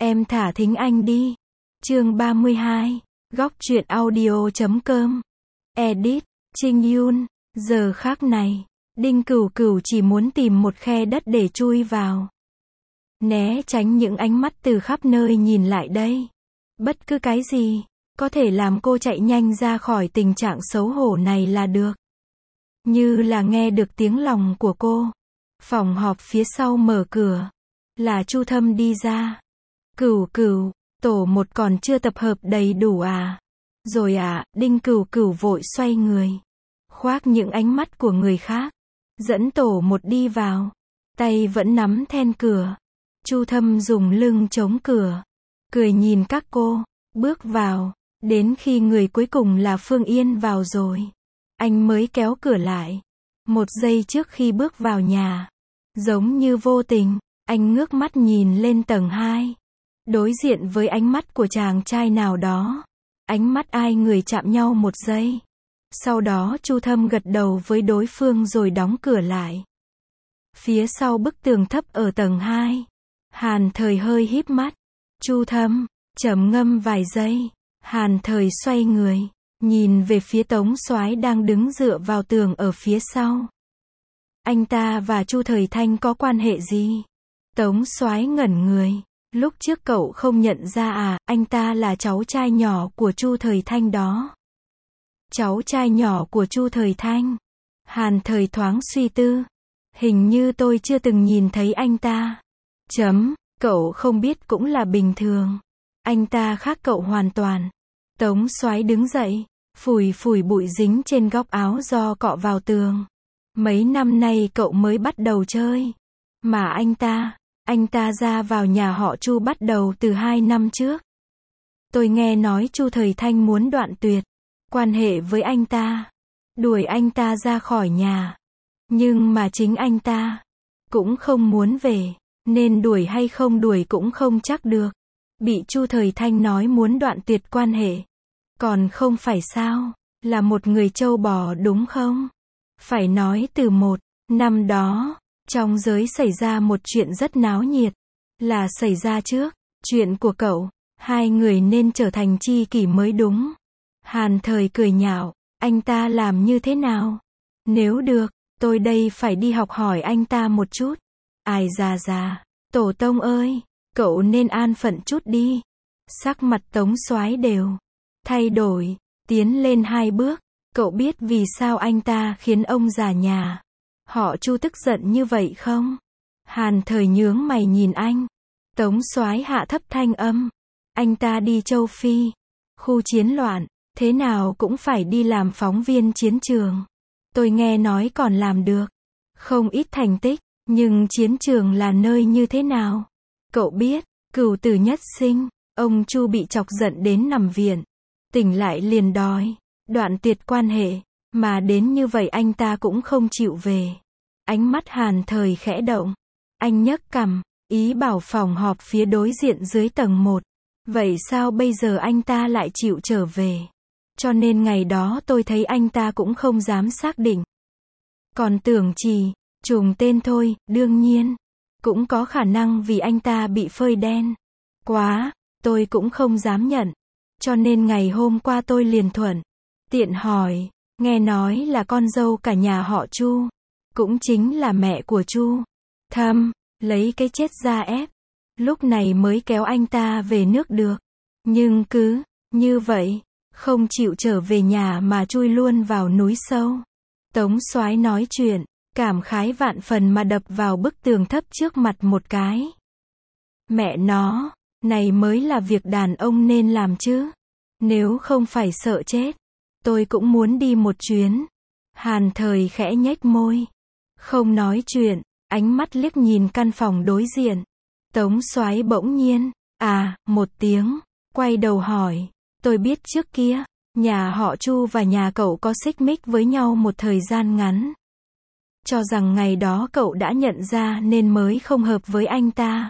Em thả thính anh đi. Chương 32. Góc truyện audio.com. Edit. Trinh Yun. Giờ khác này, Đinh Cửu Cửu chỉ muốn tìm một khe đất để chui vào. Né tránh những ánh mắt từ khắp nơi nhìn lại đây. Bất cứ cái gì, có thể làm cô chạy nhanh ra khỏi tình trạng xấu hổ này là được. Như là nghe được tiếng lòng của cô. Phòng họp phía sau mở cửa. Là Chu Thâm đi ra. Cửu Cửu, tổ một còn chưa tập hợp đầy đủ à? Rồi à, Đinh Cửu Cửu vội xoay người. Khoác những ánh mắt của người khác. Dẫn tổ một đi vào. Tay vẫn nắm then cửa. Chu Thâm dùng lưng chống cửa. Cười nhìn các cô. Bước vào. Đến khi người cuối cùng là Phương Yên vào rồi. Anh mới kéo cửa lại. Một giây trước khi bước vào nhà. Giống như vô tình, anh ngước mắt nhìn lên tầng 2. Đối diện với ánh mắt của chàng trai nào đó. Ánh mắt ai người chạm nhau một giây. Sau đó Chu Thâm gật đầu với đối phương rồi đóng cửa lại. Phía sau bức tường thấp ở tầng 2. Hàn Thời hơi híp mắt. Chu Thâm, trầm ngâm vài giây. Hàn Thời xoay người, nhìn về phía Tống Soái đang đứng dựa vào tường ở phía sau. Anh ta và Chu Thời Thanh có quan hệ gì? Tống Soái ngẩn người. Lúc trước cậu không nhận ra à, anh ta là cháu trai nhỏ của Chu Thời Thanh đó. Cháu trai nhỏ của Chu Thời Thanh. Hàn Thời thoáng suy tư. Hình như tôi chưa từng nhìn thấy anh ta. Cậu không biết cũng là bình thường. Anh ta khác cậu hoàn toàn. Tống Soái đứng dậy, phủi phủi bụi dính trên góc áo do cọ vào tường. Mấy năm nay cậu mới bắt đầu chơi. Mà anh ta ra vào nhà họ Chu bắt đầu từ 2 năm trước. Tôi nghe nói Chu Thời Thanh muốn đoạn tuyệt quan hệ với anh ta. Đuổi anh ta ra khỏi nhà. Nhưng mà chính anh ta cũng không muốn về. Nên đuổi hay không đuổi cũng không chắc được. Bị Chu Thời Thanh nói muốn đoạn tuyệt quan hệ. Còn không phải sao, là một người trâu bò đúng không? Phải nói từ một năm đó, trong giới xảy ra một chuyện rất náo nhiệt. Là xảy ra trước, chuyện của cậu, hai người nên trở thành tri kỷ mới đúng. Hàn Thời cười nhạo, anh ta làm như thế nào? Nếu được, tôi đây phải đi học hỏi anh ta một chút. Ai già, tổ tông ơi, cậu nên an phận chút đi. Sắc mặt Tống Soái đều thay đổi, tiến lên 2 bước. Cậu biết vì sao anh ta khiến ông già nhà họ Chu tức giận như vậy không? Hàn Thời nhướng mày nhìn anh. Tống Soái hạ thấp thanh âm. Anh ta đi châu Phi, khu chiến loạn, thế nào cũng phải đi làm phóng viên chiến trường. Tôi nghe nói còn làm được không ít thành tích, nhưng chiến trường là nơi như thế nào? Cậu biết, cửu tử nhất sinh, ông Chu bị chọc giận đến nằm viện. Tỉnh lại liền đòi đoạn tuyệt quan hệ, mà đến như vậy anh ta cũng không chịu về. Ánh mắt Hàn Thời khẽ động. Anh nhấc cằm, ý bảo phòng họp phía đối diện dưới tầng 1. Vậy sao bây giờ anh ta lại chịu trở về? Cho nên ngày đó tôi thấy anh ta cũng không dám xác định. Còn tưởng chỉ trùng tên thôi, đương nhiên. Cũng có khả năng vì anh ta bị phơi đen quá, tôi cũng không dám nhận. Cho nên ngày hôm qua tôi liền thuận tiện hỏi, nghe nói là con dâu cả nhà họ Chu, cũng chính là mẹ của Chu Thâm, lấy cái chết ra ép. Lúc này mới kéo anh ta về nước được. Nhưng cứ như vậy, không chịu trở về nhà mà chui luôn vào núi sâu. Tống Soái nói chuyện, cảm khái vạn phần mà đập vào bức tường thấp trước mặt một cái. Mẹ nó, này mới là việc đàn ông nên làm chứ. Nếu không phải sợ chết, tôi cũng muốn đi một chuyến. Hàn Thời khẽ nhếch môi. Không nói chuyện, ánh mắt liếc nhìn căn phòng đối diện. Tống Soái bỗng nhiên, một tiếng, quay đầu hỏi. Tôi biết trước kia, nhà họ Chu và nhà cậu có xích mích với nhau một thời gian ngắn. Cho rằng ngày đó cậu đã nhận ra nên mới không hợp với anh ta.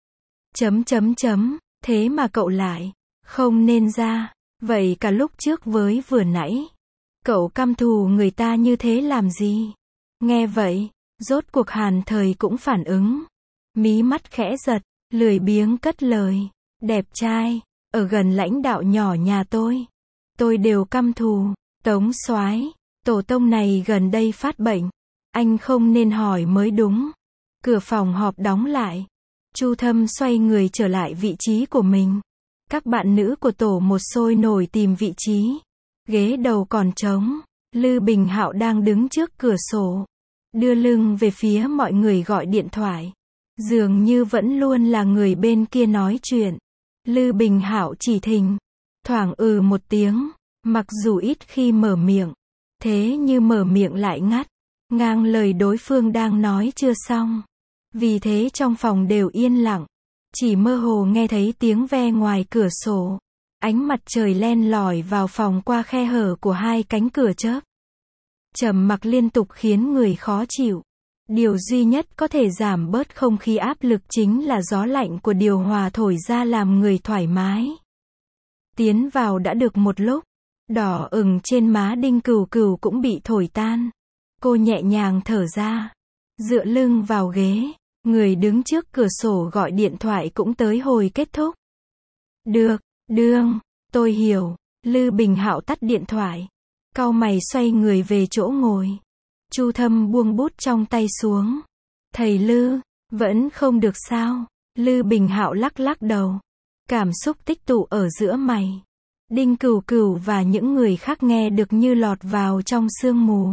Thế mà cậu lại không nên ra. Vậy cả lúc trước với vừa nãy, cậu căm thù người ta như thế làm gì? Nghe vậy, rốt cuộc Hàn Thời cũng phản ứng. Mí mắt khẽ giật, lười biếng cất lời. đẹp trai, ở gần lãnh đạo nhỏ nhà tôi đều căm thù. Tống soái, tổ tông này gần đây phát bệnh, anh không nên hỏi mới đúng. Cửa phòng họp đóng lại. Chu Thâm xoay người trở lại vị trí của mình. Các bạn nữ của tổ một sôi nổi tìm vị trí. Ghế đầu còn trống. Lư Bình Hạo đang đứng trước cửa sổ, đưa lưng về phía mọi người gọi điện thoại. Dường như vẫn luôn là người bên kia nói chuyện. Lư Bình Hạo chỉ thỉnh thoảng một tiếng, mặc dù ít khi mở miệng, thế như mở miệng lại ngắt ngang lời đối phương đang nói chưa xong. Vì thế trong phòng đều yên lặng, chỉ mơ hồ nghe thấy tiếng ve ngoài cửa sổ. Ánh mặt trời len lỏi vào phòng qua khe hở của hai cánh cửa chớp. Trầm mặc liên tục khiến người khó chịu. Điều duy nhất có thể giảm bớt không khí áp lực chính là gió lạnh của điều hòa thổi ra làm người thoải mái. Tiến vào đã được một lúc, đỏ ửng trên má Đinh Cửu Cửu cũng bị thổi tan. Cô nhẹ nhàng thở ra, dựa lưng vào ghế, người đứng trước cửa sổ gọi điện thoại cũng tới hồi kết thúc. Được, đương, tôi hiểu. Lư Bình Hạo tắt điện thoại, cau mày xoay người về chỗ ngồi. Chu Thâm buông bút trong tay xuống. Thầy Lư, vẫn không được sao? Lư Bình Hạo lắc lắc đầu. Cảm xúc tích tụ ở giữa mày. Đinh Cửu Cửu và những người khác nghe được như lọt vào trong sương mù.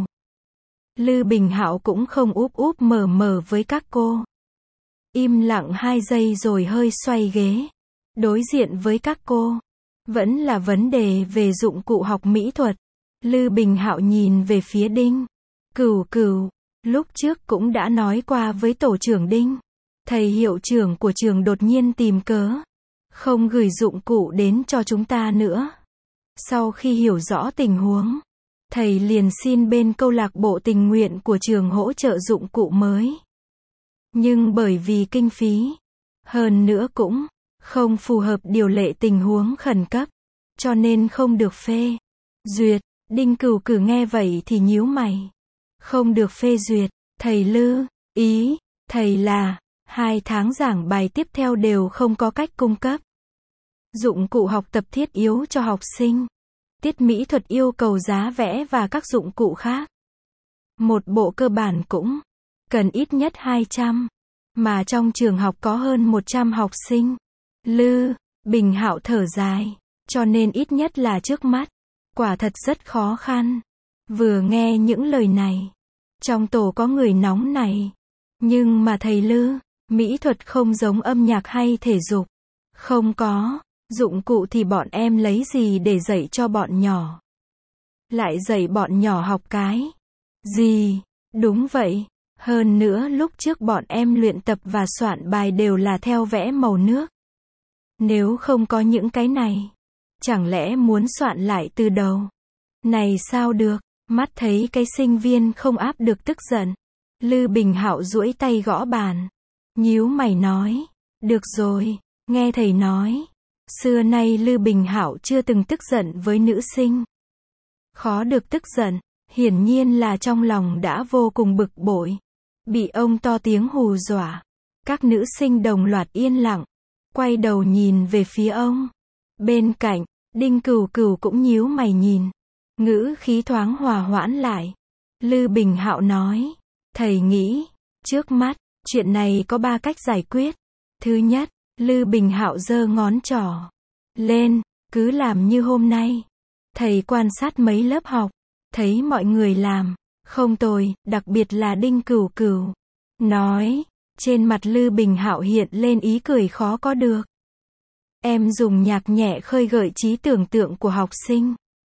Lư Bình Hạo cũng không úp úp mở mở với các cô. Im lặng 2 giây rồi hơi xoay ghế. Đối diện với các cô. Vẫn là vấn đề về dụng cụ học mỹ thuật. Lư Bình Hạo nhìn về phía Đinh Cửu Cửu. Lúc trước cũng đã nói qua với tổ trưởng Đinh. Thầy hiệu trưởng của trường đột nhiên tìm cớ không gửi dụng cụ đến cho chúng ta nữa. Sau khi hiểu rõ tình huống, thầy liền xin bên câu lạc bộ tình nguyện của trường hỗ trợ dụng cụ mới. Nhưng bởi vì kinh phí, hơn nữa cũng không phù hợp điều lệ tình huống khẩn cấp, cho nên không được phê duyệt. Đinh Cửu Cửu nghe vậy thì nhíu mày. Không được phê duyệt, thầy Lư, ý thầy là 2 tháng giảng bài tiếp theo đều không có cách cung cấp dụng cụ học tập thiết yếu cho học sinh. Tiết mỹ thuật yêu cầu giá vẽ và các dụng cụ khác. Một bộ cơ bản cũng cần ít nhất 200, mà trong trường học có hơn 100 học sinh. Lư Bình Hạo thở dài, cho nên ít nhất là trước mắt, quả thật rất khó khăn. Vừa nghe những lời này, trong tổ có người nóng này. Nhưng mà thầy Lư, mỹ thuật không giống âm nhạc hay thể dục. Không có dụng cụ thì bọn em lấy gì để dạy cho bọn nhỏ? Lại dạy bọn nhỏ học cái gì? Đúng vậy. Hơn nữa lúc trước bọn em luyện tập và soạn bài đều là theo vẽ màu nước. Nếu không có những cái này, chẳng lẽ muốn soạn lại từ đầu? Này sao được? Mắt thấy cái sinh viên không áp được tức giận. Lư Bình Hạo duỗi tay gõ bàn. Nhíu mày nói. Được rồi, nghe thầy nói. Xưa nay Lư Bình Hạo chưa từng tức giận với nữ sinh. Khó được tức giận, hiển nhiên là trong lòng đã vô cùng bực bội. Bị ông to tiếng hù dọa. Các nữ sinh đồng loạt yên lặng, quay đầu nhìn về phía ông. Bên cạnh, Đinh Cửu Cửu cũng nhíu mày nhìn. Ngữ khí thoáng hòa hoãn lại. Lư Bình Hạo nói. Thầy nghĩ, trước mắt, chuyện này có 3 cách giải quyết. Thứ nhất, Lư Bình Hạo giơ ngón trỏ lên, cứ làm như hôm nay. Thầy quan sát mấy lớp học, thấy mọi người làm không tồi, đặc biệt là Đinh Cửu Cửu. Nói, trên mặt Lư Bình Hạo hiện lên ý cười khó có được. Em dùng nhạc nhẹ khơi gợi trí tưởng tượng của học sinh.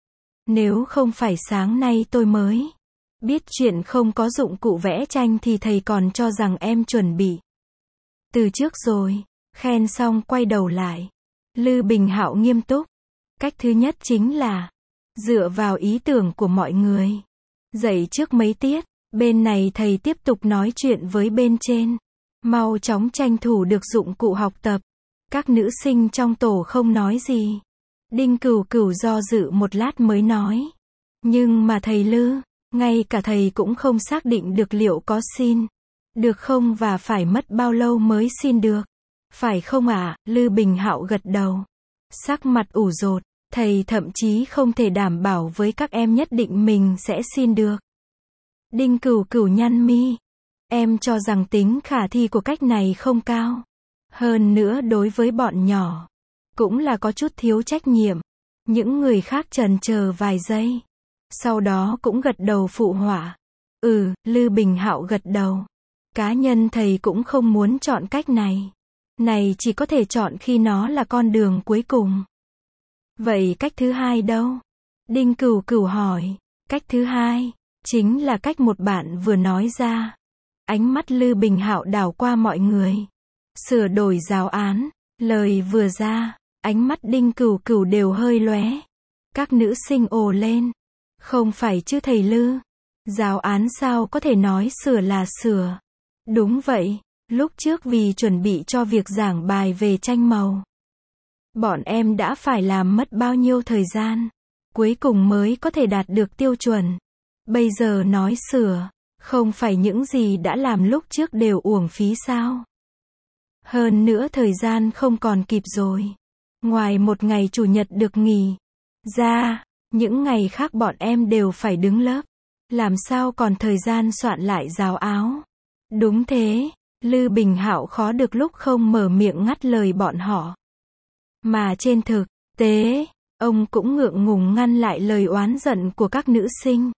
Nếu không phải sáng nay tôi mới biết chuyện không có dụng cụ vẽ tranh thì thầy còn cho rằng em chuẩn bị từ trước rồi. Khen xong quay đầu lại. Lư Bình Hạo nghiêm túc. Cách thứ nhất chính là dựa vào ý tưởng của mọi người. Dạy trước mấy tiết, bên này thầy tiếp tục nói chuyện với bên trên. Mau chóng tranh thủ được dụng cụ học tập. Các nữ sinh trong tổ không nói gì. Đinh Cửu Cửu do dự một lát mới nói. Nhưng mà thầy Lư, ngay cả thầy cũng không xác định được liệu có xin được không và phải mất bao lâu mới xin được. Phải không ạ? Lư Bình Hạo gật đầu. Sắc mặt ủ rột, thầy thậm chí không thể đảm bảo với các em nhất định mình sẽ xin được. Đinh Cửu Cửu nhăn mi. Em cho rằng tính khả thi của cách này không cao. Hơn nữa đối với bọn nhỏ, cũng là có chút thiếu trách nhiệm. Những người khác chần chờ vài giây. Sau đó cũng gật đầu phụ họa. Lư Bình Hạo gật đầu. Cá nhân thầy cũng không muốn chọn cách này. Này chỉ có thể chọn khi nó là con đường cuối cùng. Vậy cách thứ hai đâu? Đinh Cửu Cửu hỏi. Cách thứ hai, chính là cách một bạn vừa nói ra. Ánh mắt Lư Bình Hạo đảo qua mọi người. Sửa đổi giáo án, lời vừa ra, ánh mắt Đinh Cửu Cửu đều hơi lóe. Các nữ sinh ồ lên. Không phải chứ thầy Lư. Giáo án sao có thể nói sửa là sửa. Đúng vậy, lúc trước vì chuẩn bị cho việc giảng bài về tranh màu. Bọn em đã phải làm mất bao nhiêu thời gian. Cuối cùng mới có thể đạt được tiêu chuẩn. Bây giờ nói sửa, không phải những gì đã làm lúc trước đều uổng phí sao? Hơn nữa thời gian không còn kịp rồi. Ngoài một ngày chủ nhật được nghỉ ra, những ngày khác bọn em đều phải đứng lớp. Làm sao còn thời gian soạn lại giáo áo? Đúng thế, Lư Bình Hạo khó được lúc không mở miệng ngắt lời bọn họ. Mà trên thực tế, ông cũng ngượng ngùng ngăn lại lời oán giận của các nữ sinh.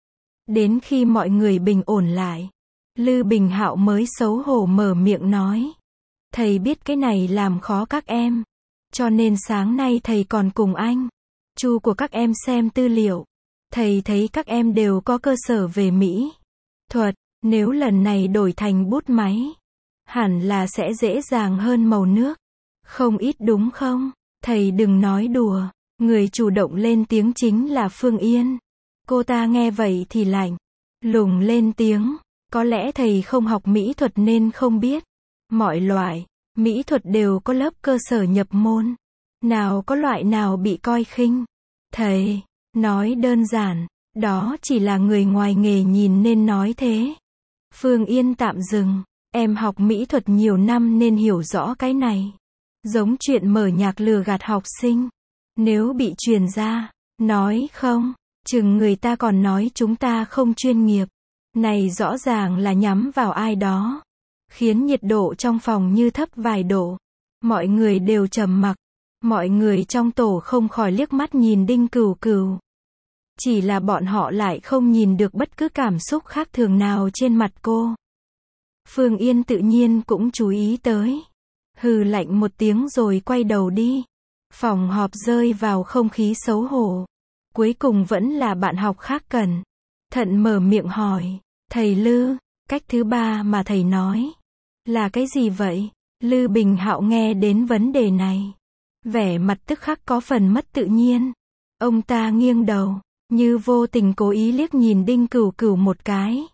Đến khi mọi người bình ổn lại, Lư Bình Hạo mới xấu hổ mở miệng nói. Thầy biết cái này làm khó các em. Cho nên sáng nay thầy còn cùng anh Chu của các em xem tư liệu. Thầy thấy các em đều có cơ sở về mỹ thuật. Nếu lần này đổi thành bút máy, hẳn là sẽ dễ dàng hơn màu nước. Không ít đúng không? Thầy đừng nói đùa. Người chủ động lên tiếng chính là Phương Yên. Cô ta nghe vậy thì lạnh lùng lên tiếng. Có lẽ thầy không học mỹ thuật nên không biết. Mọi loại mỹ thuật đều có lớp cơ sở nhập môn. Nào có loại nào bị coi khinh. Thầy nói đơn giản, đó chỉ là người ngoài nghề nhìn nên nói thế. Phương Yên tạm dừng. Em học mỹ thuật nhiều năm nên hiểu rõ cái này. Giống chuyện mở nhạc lừa gạt học sinh. Nếu bị truyền ra, nói không, chừng người ta còn nói chúng ta không chuyên nghiệp. Này rõ ràng là nhắm vào ai đó. Khiến nhiệt độ trong phòng như thấp vài độ. Mọi người đều trầm mặc. Mọi người trong tổ không khỏi liếc mắt nhìn Đinh Cửu Cửu. Chỉ là bọn họ lại không nhìn được bất cứ cảm xúc khác thường nào trên mặt cô. Phương Yên tự nhiên cũng chú ý tới. Hừ lạnh một tiếng rồi quay đầu đi. Phòng họp rơi vào không khí xấu hổ. Cuối cùng vẫn là bạn học khác Cẩn thận mở miệng hỏi. Thầy Lư, cách thứ ba mà thầy nói là cái gì vậy? Lư Bình Hạo nghe đến vấn đề này, vẻ mặt tức khắc có phần mất tự nhiên. Ông ta nghiêng đầu, như vô tình cố ý liếc nhìn Đinh Cửu Cửu một cái.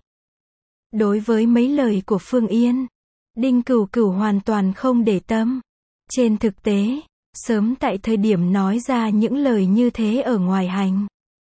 Đối với mấy lời của Phương Yên, Đinh Cửu Cửu hoàn toàn không để tâm. Trên thực tế, sớm tại thời điểm nói ra những lời như thế ở ngoài hành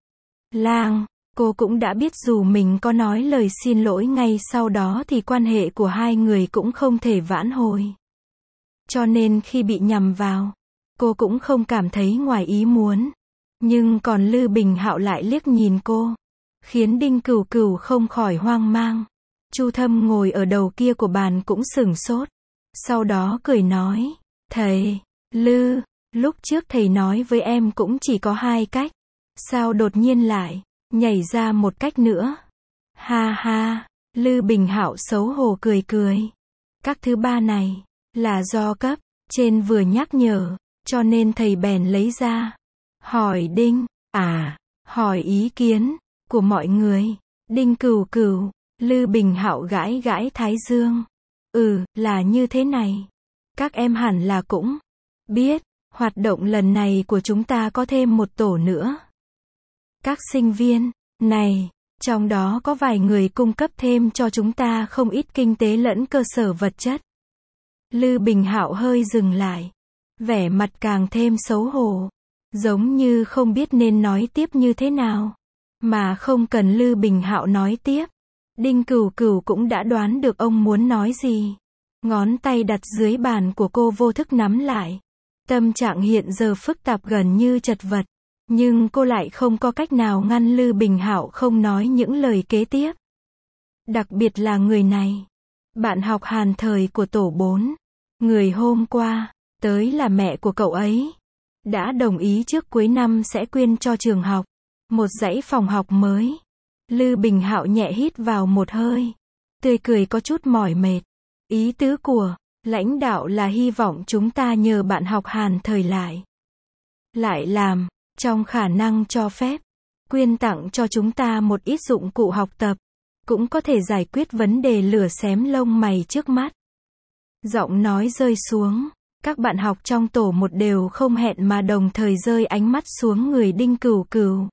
lang, cô cũng đã biết dù mình có nói lời xin lỗi ngay sau đó thì quan hệ của hai người cũng không thể vãn hồi. Cho nên khi bị nhằm vào, cô cũng không cảm thấy ngoài ý muốn. Nhưng còn Lư Bình Hạo lại liếc nhìn cô, khiến Đinh Cửu Cửu không khỏi hoang mang. Chu Thâm ngồi ở đầu kia của bàn cũng sửng sốt. Sau đó cười nói, thầy Lư, lúc trước thầy nói với em cũng chỉ có hai cách. Sao đột nhiên lại nhảy ra một cách nữa? Ha ha, Lư Bình Hạo xấu hổ cười cười. Các thứ ba này là do cấp trên vừa nhắc nhở, cho nên thầy bèn lấy ra. Hỏi Đinh, hỏi ý kiến của mọi người. Đinh Cửu Cửu, Lư Bình Hạo gãi gãi thái dương. Là như thế này. Các em hẳn là cũng biết, hoạt động lần này của chúng ta có thêm một tổ nữa. Các sinh viên này, trong đó có vài người cung cấp thêm cho chúng ta không ít kinh tế lẫn cơ sở vật chất. Lư Bình Hạo hơi dừng lại, vẻ mặt càng thêm xấu hổ, giống như không biết nên nói tiếp như thế nào. Mà không cần Lư Bình Hạo nói tiếp, Đinh Cửu Cửu cũng đã đoán được ông muốn nói gì. Ngón tay đặt dưới bàn của cô vô thức nắm lại. Tâm trạng hiện giờ phức tạp gần như chật vật. Nhưng cô lại không có cách nào ngăn Lư Bình Hạo không nói những lời kế tiếp. Đặc biệt là người này. Bạn học Hàn thời của tổ 4. Người hôm qua, tới là mẹ của cậu ấy. Đã đồng ý trước cuối năm sẽ quyên cho trường học một dãy phòng học mới. Lư Bình Hạo nhẹ hít vào một hơi. Tươi cười có chút mỏi mệt. Ý tứ của lãnh đạo là hy vọng chúng ta nhờ bạn học Hàn thời lại làm, trong khả năng cho phép, quyên tặng cho chúng ta một ít dụng cụ học tập, cũng có thể giải quyết vấn đề lửa xém lông mày trước mắt. Giọng nói rơi xuống, các bạn học trong tổ 1 đều không hẹn mà đồng thời rơi ánh mắt xuống người Đinh Cửu Cửu.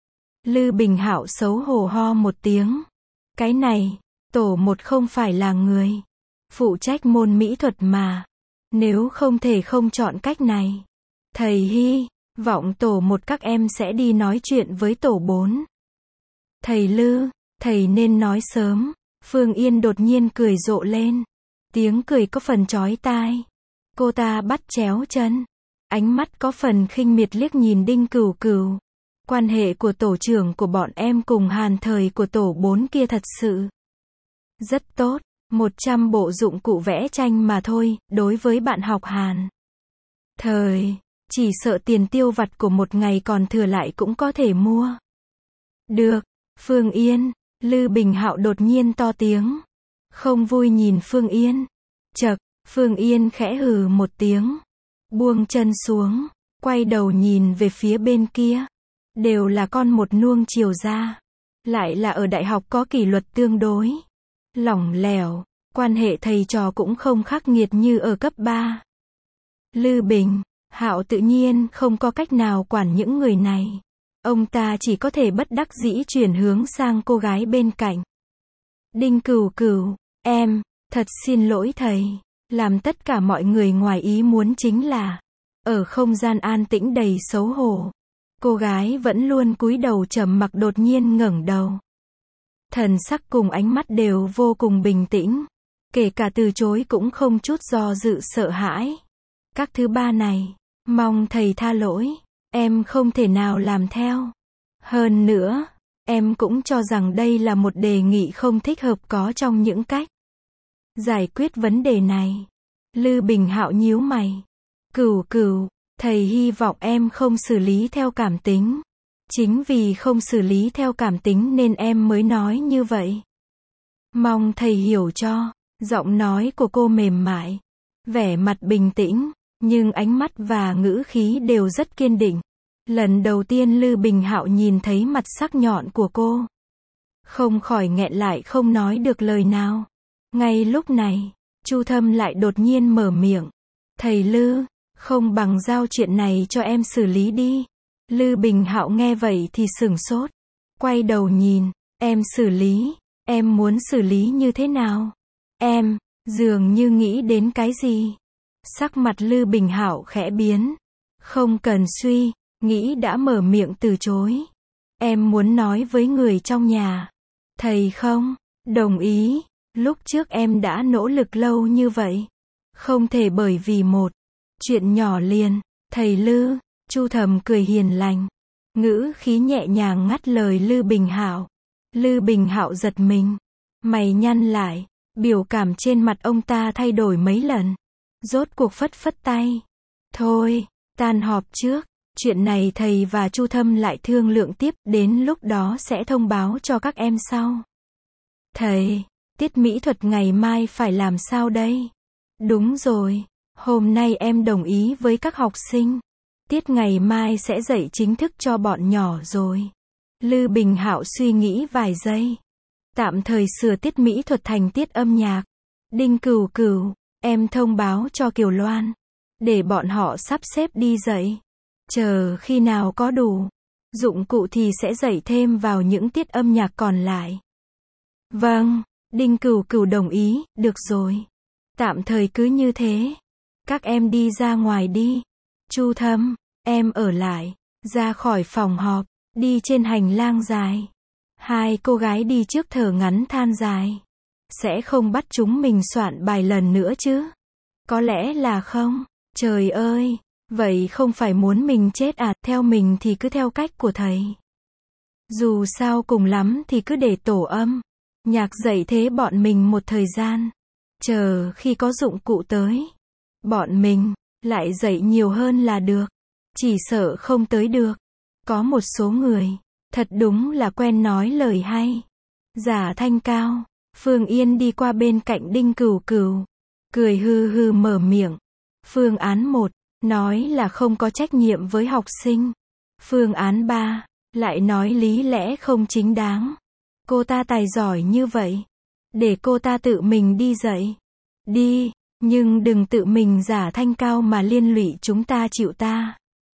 Lư Bình Hạo xấu hổ ho một tiếng. Cái này, tổ 1 không phải là người phụ trách môn mỹ thuật mà. Nếu không thể không chọn cách này, thầy hy vọng tổ 1 các em sẽ đi nói chuyện với tổ 4. Thầy Lư, thầy nên nói sớm. Phương Yên đột nhiên cười rộ lên. Tiếng cười có phần chói tai. Cô ta bắt chéo chân. Ánh mắt có phần khinh miệt liếc nhìn Đinh Cửu Cửu. Quan hệ của tổ trưởng của bọn em cùng Hàn thời của tổ 4 kia thật sự rất tốt. 100 bộ dụng cụ vẽ tranh mà thôi, đối với bạn học Hàn thời, chỉ sợ tiền tiêu vặt của một ngày còn thừa lại cũng có thể mua được. Phương Yên, Lư Bình Hạo đột nhiên to tiếng. Không vui nhìn Phương Yên. Chậc, Phương Yên khẽ hừ một tiếng. Buông chân xuống, quay đầu nhìn về phía bên kia. Đều là con một nuông chiều ra. Lại là ở đại học có kỷ luật tương đối lỏng lẻo, quan hệ thầy trò cũng không khắc nghiệt như ở cấp 3. Lư Bình Hạo tự nhiên không có cách nào quản những người này. Ông ta chỉ có thể bất đắc dĩ chuyển hướng sang cô gái bên cạnh. Đinh Cửu Cửu, em, thật xin lỗi thầy. Làm tất cả mọi người ngoài ý muốn chính là, ở không gian an tĩnh đầy xấu hổ, cô gái vẫn luôn cúi đầu trầm mặc đột nhiên ngẩng đầu. Thần sắc cùng ánh mắt đều vô cùng bình tĩnh. Kể cả từ chối cũng không chút do dự sợ hãi. Các thứ ba này, mong thầy tha lỗi. Em không thể nào làm theo. Hơn nữa, em cũng cho rằng đây là một đề nghị không thích hợp có trong những cách giải quyết vấn đề này. Lư Bình Hạo nhíu mày. Cửu Cửu, thầy hy vọng em không xử lý theo cảm tính. Chính vì không xử lý theo cảm tính nên em mới nói như vậy. Mong thầy hiểu cho. Giọng nói của cô mềm mại, vẻ mặt bình tĩnh, nhưng ánh mắt và ngữ khí đều rất kiên định. Lần đầu tiên Lư Bình Hạo nhìn thấy mặt sắc nhọn của cô, không khỏi nghẹn lại không nói được lời nào. Ngay lúc này, Chu Thâm lại đột nhiên mở miệng. Thầy Lư, không bằng giao chuyện này cho em xử lý đi. Lư Bình Hạo nghe vậy thì sửng sốt. Quay đầu nhìn, em xử lý, em muốn xử lý như thế nào? Em, dường như nghĩ đến cái gì? Sắc mặt Lư Bình Hạo khẽ biến. Không cần suy, nghĩ đã mở miệng từ chối. Em muốn nói với người trong nhà. Thầy không đồng ý. Lúc trước em đã nỗ lực lâu như vậy. Không thể bởi vì một chuyện nhỏ liền. Thầy Lư, Chu Thầm cười hiền lành. Ngữ khí nhẹ nhàng ngắt lời Lư Bình Hạo. Lư Bình Hạo giật mình. Mày nhăn lại. Biểu cảm trên mặt ông ta thay đổi mấy lần. Rốt cuộc phất phất tay. Thôi, tan họp trước. Chuyện này thầy và Chu Thâm lại thương lượng tiếp. Đến lúc đó sẽ thông báo cho các em sau. Thầy, tiết mỹ thuật ngày mai phải làm sao đây? Đúng rồi. Hôm nay em đồng ý với các học sinh. Tiết ngày mai sẽ dạy chính thức cho bọn nhỏ rồi. Lư Bình Hạo suy nghĩ vài giây. Tạm thời sửa tiết mỹ thuật thành tiết âm nhạc. Đinh Cửu Cửu, em thông báo cho Kiều Loan. Để bọn họ sắp xếp đi dạy. Chờ khi nào có đủ dụng cụ thì sẽ dạy thêm vào những tiết âm nhạc còn lại. Vâng, Đinh Cửu Cửu đồng ý, được rồi. Tạm thời cứ như thế. Các em đi ra ngoài đi. Chu Thâm, em ở lại. Ra khỏi phòng họp, đi trên hành lang dài. Hai cô gái đi trước thở ngắn than dài. sẽ không bắt chúng mình soạn bài lần nữa chứ? Có lẽ là không. Trời ơi, vậy không phải muốn mình chết à? Theo mình thì cứ theo cách của thầy. Dù sao cùng lắm thì cứ để tổ âm nhạc dạy thế bọn mình một thời gian. Chờ khi có dụng cụ tới, bọn mình lại dạy nhiều hơn là được. Chỉ sợ không tới được. Có một số người, thật đúng là quen nói lời hay. Giả thanh cao, Phương Yên đi qua bên cạnh Đinh Cửu Cửu, cười hư hư mở miệng. Phương án 1, nói là không có trách nhiệm với học sinh. Phương án 3, lại nói lý lẽ không chính đáng. Cô ta tài giỏi như vậy, để cô ta tự mình đi dạy. Đi, nhưng đừng tự mình giả thanh cao mà liên lụy chúng ta chịu ta.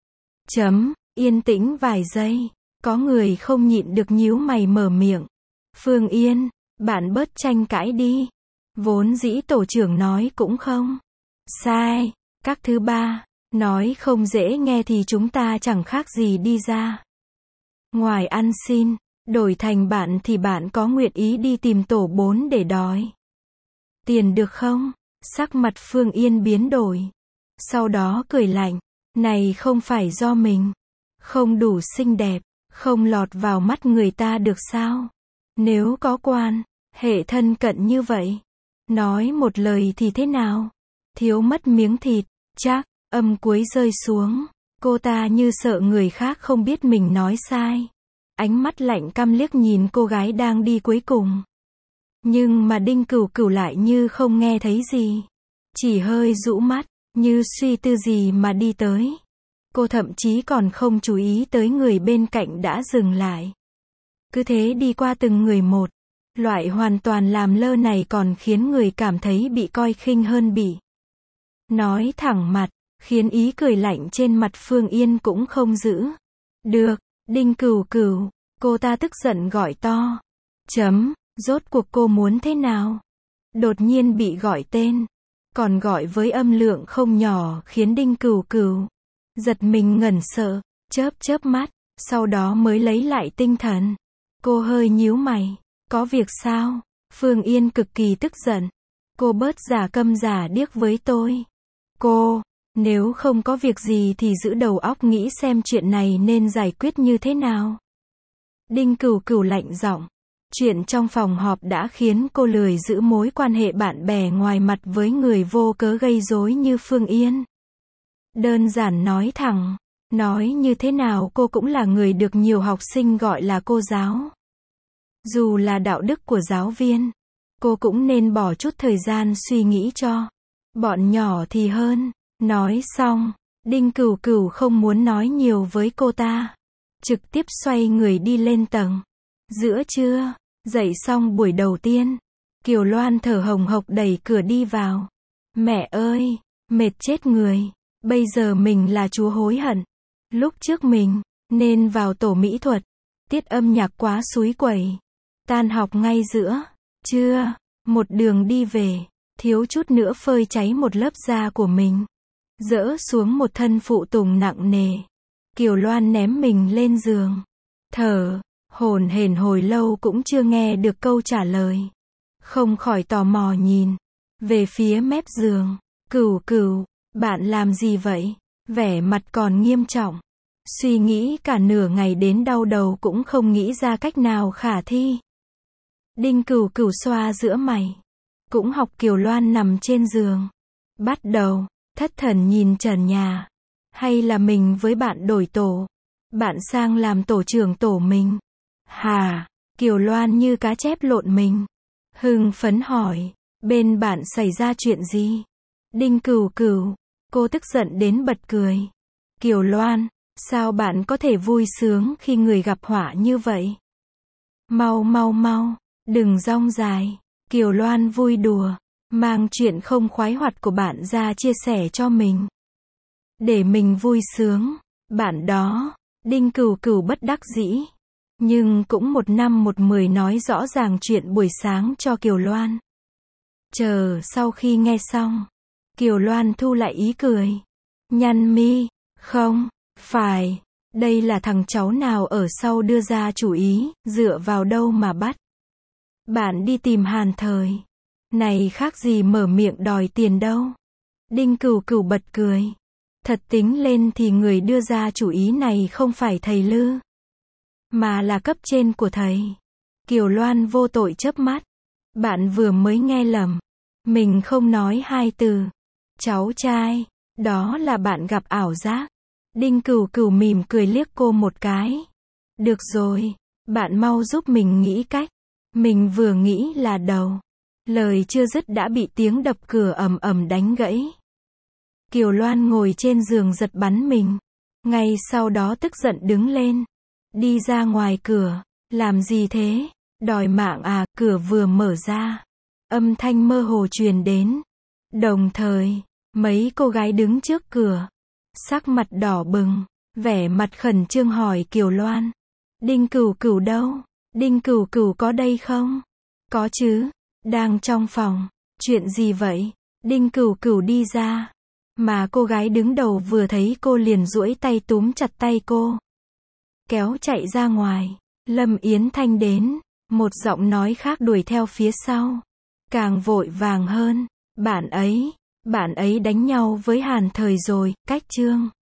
Yên tĩnh vài giây, có người không nhịn được nhíu mày mở miệng. Phương Yên, bạn bớt tranh cãi đi. Vốn dĩ tổ trưởng nói cũng không sai. Các thứ ba, nói không dễ nghe thì chúng ta chẳng khác gì đi ra ngoài ăn xin, đổi thành bạn thì bạn có nguyện ý đi tìm tổ 4 để đòi tiền được không? Sắc mặt Phương Yên biến đổi. Sau đó cười lạnh, này không phải do mình không đủ xinh đẹp, không lọt vào mắt người ta được sao? Nếu có quan hệ thân cận như vậy, nói một lời thì thế nào? Thiếu mất miếng thịt, chắc, âm cuối rơi xuống. Cô ta như sợ người khác không biết mình nói sai. Ánh mắt lạnh căm liếc nhìn cô gái đang đi cuối cùng. Nhưng mà Đinh Cửu Cửu lại như không nghe thấy gì. Chỉ hơi rũ mắt, như suy tư gì mà đi tới. Cô thậm chí còn không chú ý tới người bên cạnh đã dừng lại. Cứ thế đi qua từng người một. Loại hoàn toàn làm lơ này còn khiến người cảm thấy bị coi khinh hơn bị nói thẳng mặt, khiến ý cười lạnh trên mặt Phương Yên cũng không giữ được. Đinh Cửu Cửu, cô ta tức giận gọi to. Rốt cuộc cô muốn thế nào? Đột nhiên bị gọi tên, còn gọi với âm lượng không nhỏ khiến Đinh Cửu Cửu giật mình ngẩn sợ, chớp mắt, sau đó mới lấy lại tinh thần. Cô hơi nhíu mày, có việc sao? Phương Yên cực kỳ tức giận. Cô bớt giả câm giả điếc với tôi. Cô, nếu không có việc gì thì giữ đầu óc nghĩ xem chuyện này nên giải quyết như thế nào. Đinh Cửu Cửu lạnh giọng. Chuyện trong phòng họp đã khiến cô lười giữ mối quan hệ bạn bè ngoài mặt với người vô cớ gây rối như Phương Yên. Đơn giản nói thẳng, nói như thế nào cô cũng là người được nhiều học sinh gọi là cô giáo. Dù là đạo đức của giáo viên, cô cũng nên bỏ chút thời gian suy nghĩ cho bọn nhỏ thì hơn. Nói xong, Đinh Cửu Cửu không muốn nói nhiều với cô ta. Trực tiếp xoay người đi lên tầng. Giữa trưa, dậy xong buổi đầu tiên, Kiều Loan thở hồng hộc đẩy cửa đi vào. Mẹ ơi, mệt chết người. Bây giờ mình là chúa hối hận. Lúc trước mình nên vào tổ mỹ thuật. Tiết âm nhạc quá xúi quẩy. Tan học ngay giữa trưa, một đường đi về, thiếu chút nữa phơi cháy một lớp da của mình. Dỡ xuống một thân phụ tùng nặng nề. Kiều Loan ném mình lên giường. Thở hổn hển hồi lâu cũng chưa nghe được câu trả lời. Không khỏi tò mò nhìn về phía mép giường. Cửu Cửu, bạn làm gì vậy? Vẻ mặt còn nghiêm trọng. Suy nghĩ cả nửa ngày đến đau đầu cũng không nghĩ ra cách nào khả thi. Đinh Cửu Cửu xoa giữa mày. Cũng học Kiều Loan nằm trên giường. Bắt đầu thất thần nhìn trần nhà. Hay là mình với bạn đổi tổ? Bạn sang làm tổ trưởng tổ mình. Hà, Kiều Loan như cá chép lộn mình. Hưng phấn hỏi, bên bạn xảy ra chuyện gì? Đinh Cửu Cửu, cô tức giận đến bật cười. Kiều Loan, sao bạn có thể vui sướng khi người gặp họa như vậy? Mau, đừng rong dài. Kiều Loan vui đùa, mang chuyện không khoái hoạt của bạn ra chia sẻ cho mình. Để mình vui sướng, bạn đó. Đinh Cửu Cửu bất đắc dĩ. Nhưng cũng 1/10 nói rõ ràng chuyện buổi sáng cho Kiều Loan. Chờ sau khi nghe xong, Kiều Loan thu lại ý cười. Nhăn mi, không, phải, đây là thằng cháu nào ở sau đưa ra chủ ý, dựa vào đâu mà bắt. Bạn đi tìm Hàn Thời. Này khác gì mở miệng đòi tiền đâu. Đinh Cửu Cửu bật cười. Thật tính lên thì người đưa ra chủ ý này không phải thầy Lư, mà là cấp trên của thầy. Kiều Loan vô tội chớp mắt. Bạn vừa mới nghe lầm. Mình không nói hai từ. Cháu trai, đó là bạn gặp ảo giác. Đinh Cửu Cửu mỉm cười liếc cô một cái. Được rồi, bạn mau giúp mình nghĩ cách. Mình vừa nghĩ là đầu. Lời chưa dứt đã bị tiếng đập cửa ầm ầm đánh gãy. Kiều Loan ngồi trên giường giật bắn mình. Ngay sau đó tức giận đứng lên. Đi ra ngoài cửa. Làm gì thế? Đòi mạng à? Cửa vừa mở ra. Âm thanh mơ hồ truyền đến. Đồng thời, mấy cô gái đứng trước cửa. Sắc mặt đỏ bừng. Vẻ mặt khẩn trương hỏi Kiều Loan. Đinh Cửu Cửu đâu? Đinh Cửu Cửu có đây không? Có chứ. Đang trong phòng. Chuyện gì vậy? Đinh Cửu Cửu đi ra. Mà cô gái đứng đầu vừa thấy cô liền duỗi tay túm chặt tay cô. Kéo chạy ra ngoài. Lâm Yến Thanh đến. Một giọng nói khác đuổi theo phía sau. Càng vội vàng hơn. Bạn ấy đánh nhau với Hàn Thời rồi, cách chương.